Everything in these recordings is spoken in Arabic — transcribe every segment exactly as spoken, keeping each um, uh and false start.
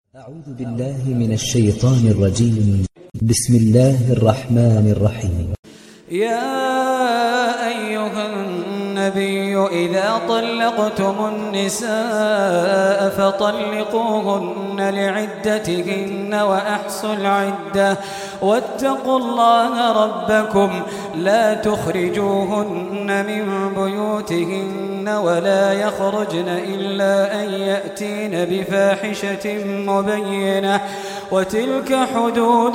أعوذ بالله من الشيطان الرجيم. بسم الله الرحمن الرحيم. يا أيها النبي إذا طلقتم النساء فطلقوهن لعدتهن وأحصوا العدة واتقوا الله ربكم لا تخرجوهن من بيوتهن ولا يخرجن إلا أن يأتين بفاحشة مبينة وتلك حدود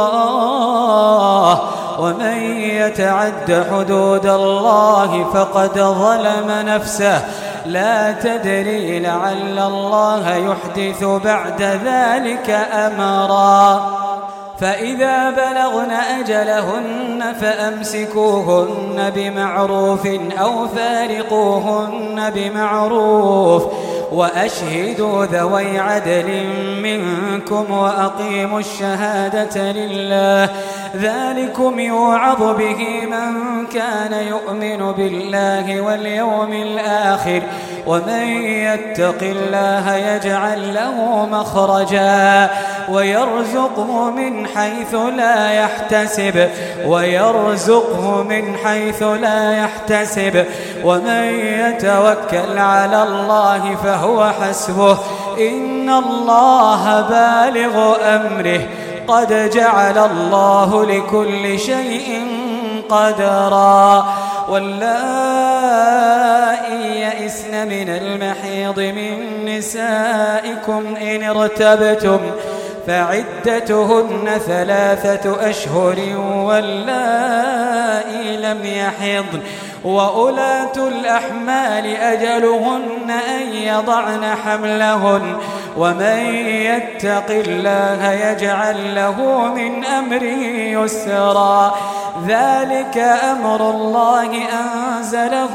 الله ومن يتعد حدود الله فقد ظلم نفسه لا تدري لعل الله يحدث بعد ذلك أمرا فإذا بلغن أجلهن فأمسكوهن بمعروف أو فارقوهن بمعروف وأشهدوا ذوي عدل منكم وأقيموا الشهادة لله ذلكم يوعظ به من كان يؤمن بالله واليوم الآخر ومن يتق الله يجعل له مخرجا ويرزقه من حيث لا يحتسب ويرزقه من حيث لا يحتسب ومن يتوكل على الله فهو حسبه إن الله بالغ أمره قد جعل الله لكل شيء قدرا واللائي يئسن من المحيض من نسائكم إن ارتبتم فعدتهن ثلاثة أشهر واللائي لم يحضن وأولاة الأحمال أجلهن أن يضعن حملهن ومن يتق الله يجعل له من أمره يسرا ذلك أمر الله أنزله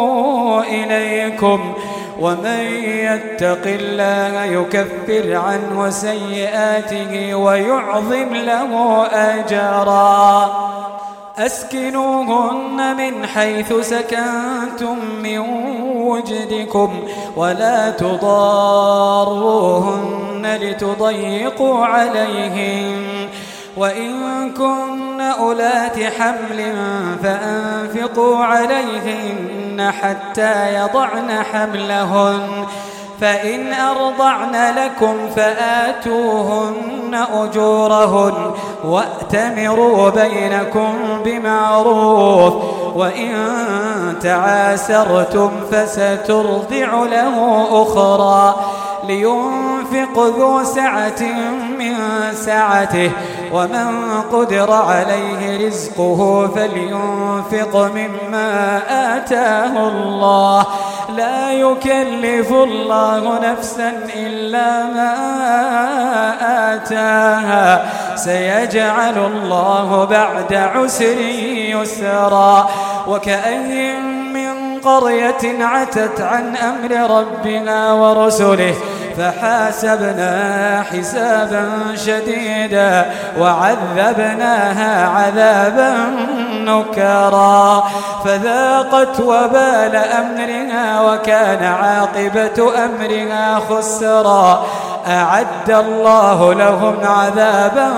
إليكم ومن يتق الله يكفر عنه سيئاته ويعظم له أجرا أسكنوهن من حيث سكنتم من وجدكم ولا تضاروهن لتضيقوا عليهن وإن كن أولات حمل فأنفقوا عليهن حتى يضعن حملهن فإن أرضعن لكم فآتوهن أجورهن وأتمروا بينكم بمعروف وإن تعاسرتم فسترضع له أخرى لينفق ذو سعة من سعته ومن قدر عليه رزقه فلينفق مما آتاه الله لا يكلف الله نفسا إلا ما آتاها سيجعل الله بعد عسر يسرا وكأين من قرية عتت عن أمر ربنا ورسله فحاسبناها حسابا شديدا وعذبناها عذابا نكرا فذاقت وبال أمرها وكان عاقبة أمرها خسرا أعد الله لهم عذابا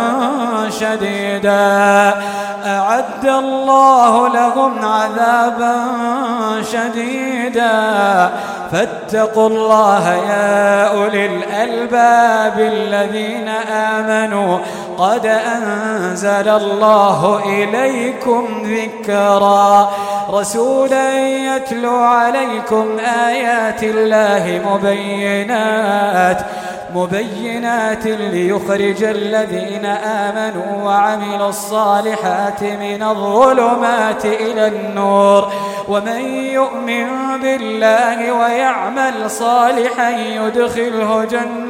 شديدا أعد الله لهم عذابا شديدا فاتقوا الله يا أولي الألباب الذين آمنوا قد أنزل الله إليكم ذكرا رسولا يتلو عليكم آيات الله مبينات مبينات ليخرج الذين آمنوا وعملوا الصالحات من الظلمات إلى النور ومن يؤمن بالله ويعمل صالحا يدخله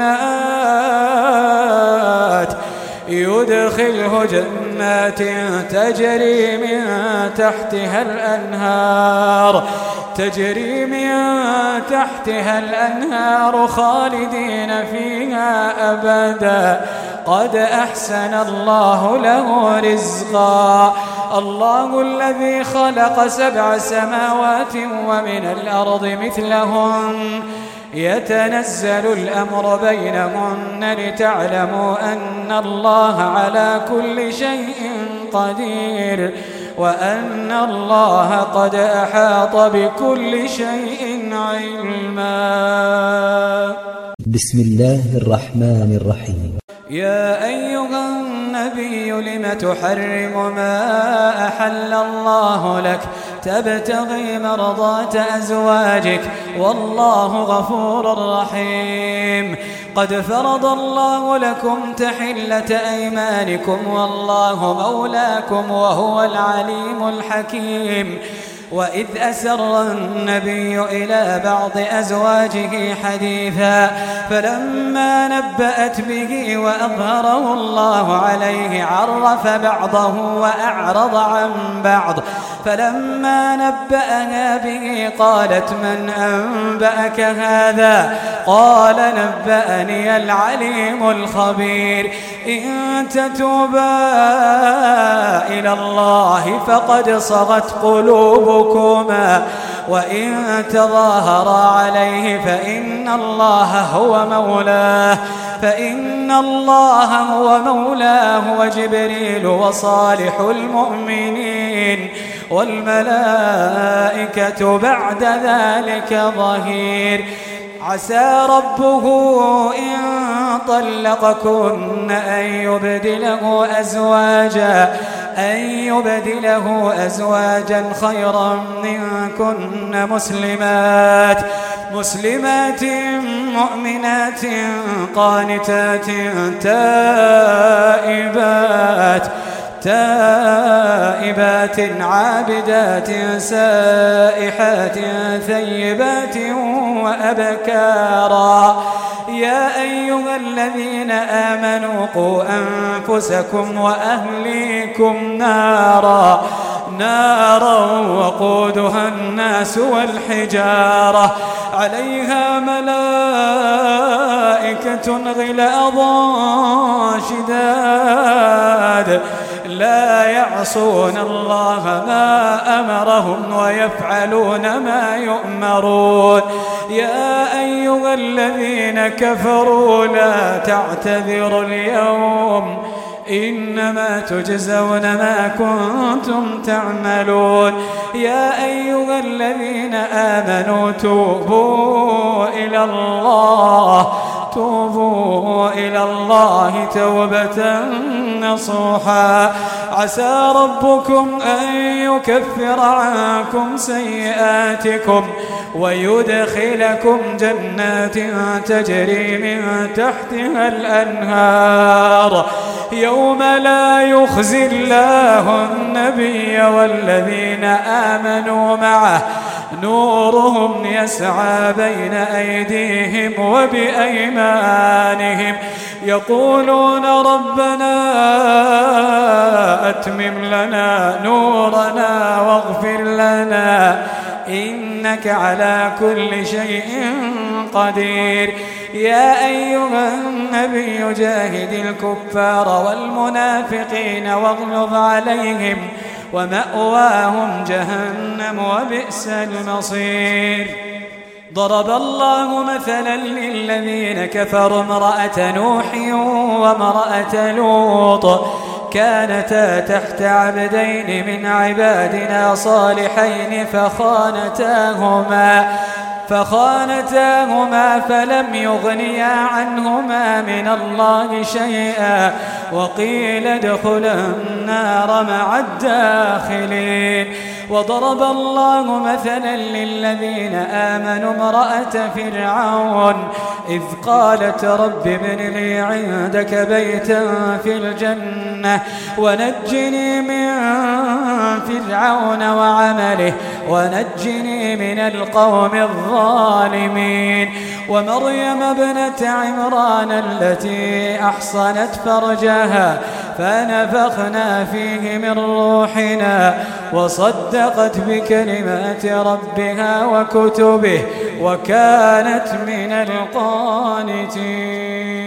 جنات يدخله جنات تجري من تحتها الأنهار تجري من تحتها الأنهار خالدين فيها أبدا قد أحسن الله له رزقا الله الذي خلق سبع سماوات ومن الأرض مثلهن يتنزل الأمر بينهن لتعلموا أن الله على كل شيء قدير وأن الله قد أحاط بكل شيء علما. بسم الله الرحمن الرحيم. يا أيها النبي لم تحرم ما أحل الله لك تبتغي مرضات أزواجك والله غفور رحيم. قد فرض الله لكم تحلة أيمانكم والله مولاكم وهو العليم الحكيم. وإذ أسر النبي إلى بعض أزواجه حديثا فلما نبأت به وأظهره الله عليه عرف بعضه وأعرض عن بعض فلما نبأها به قالت من أنبأك هذا قال نبأني العليم الخبير. إن تتوبا إلى الله فقد صغت قلوبكما وإن تظاهرا عليه فإن الله هو مولاه فإن الله هو مولاه وجبريل وصالح المؤمنين والملائكة بعد ذلك ظهير. عسى ربه إن طلقكن أن يبدله أزواجا أن يبدله أزواجا خيرا منكن مسلمات مسلمات مؤمنات قانتات تائبات تائبات عابدات سائحات ثيبات وأبكارا. يا أيها الذين آمنوا قوا أنفسكم وأهليكم نارا نارا وقودها الناس والحجارة عليها ملائكة غلاظ شداد لا يعصون الله ما أمرهم ويفعلون ما يؤمرون. يا أيها الذين كفروا لا تعتذروا اليوم إنما تجزون ما كنتم تعملون. يا أيها الذين آمنوا توبوا إلى الله توبوا إلى الله توبة نصوحا. عسى ربكم أن يكفر عنكم سيئاتكم ويدخلكم جنات تجري من تحتها الأنهار يوم لا يخزي الله النبي والذين آمنوا معه نورهم يسعى بين أيديهم وبأيمانهم يقولون ربنا أتمم لنا نورنا واغفر لنا إنك على كل شيء قدير. يا أيها النبي جاهد الكفار والمنافقين واغلظ عليهم ومأواهم جهنم وبئس المصير. ضرب الله مثلا للذين كفروا امرأة نوح وامرأة لوط كانتا تحت عبدين من عبادنا صالحين فخانتاهما فخانتاهما فلم يغنيا عنهما من الله شيئا وقيل ادخلا النار مع الداخلين. وضرب الله مثلا للذين آمنوا امرأة فرعون إذ قالت رب ابن لي عندك بيتا في الجنة ونجني من فرعون وعمله ونجني من القوم الظالمين. ومريم ابنة عمران التي أحصنت فرجها فنفخنا فيه من روحنا وصدقت بكلمات ربها وكتبه وكانت من القانتين.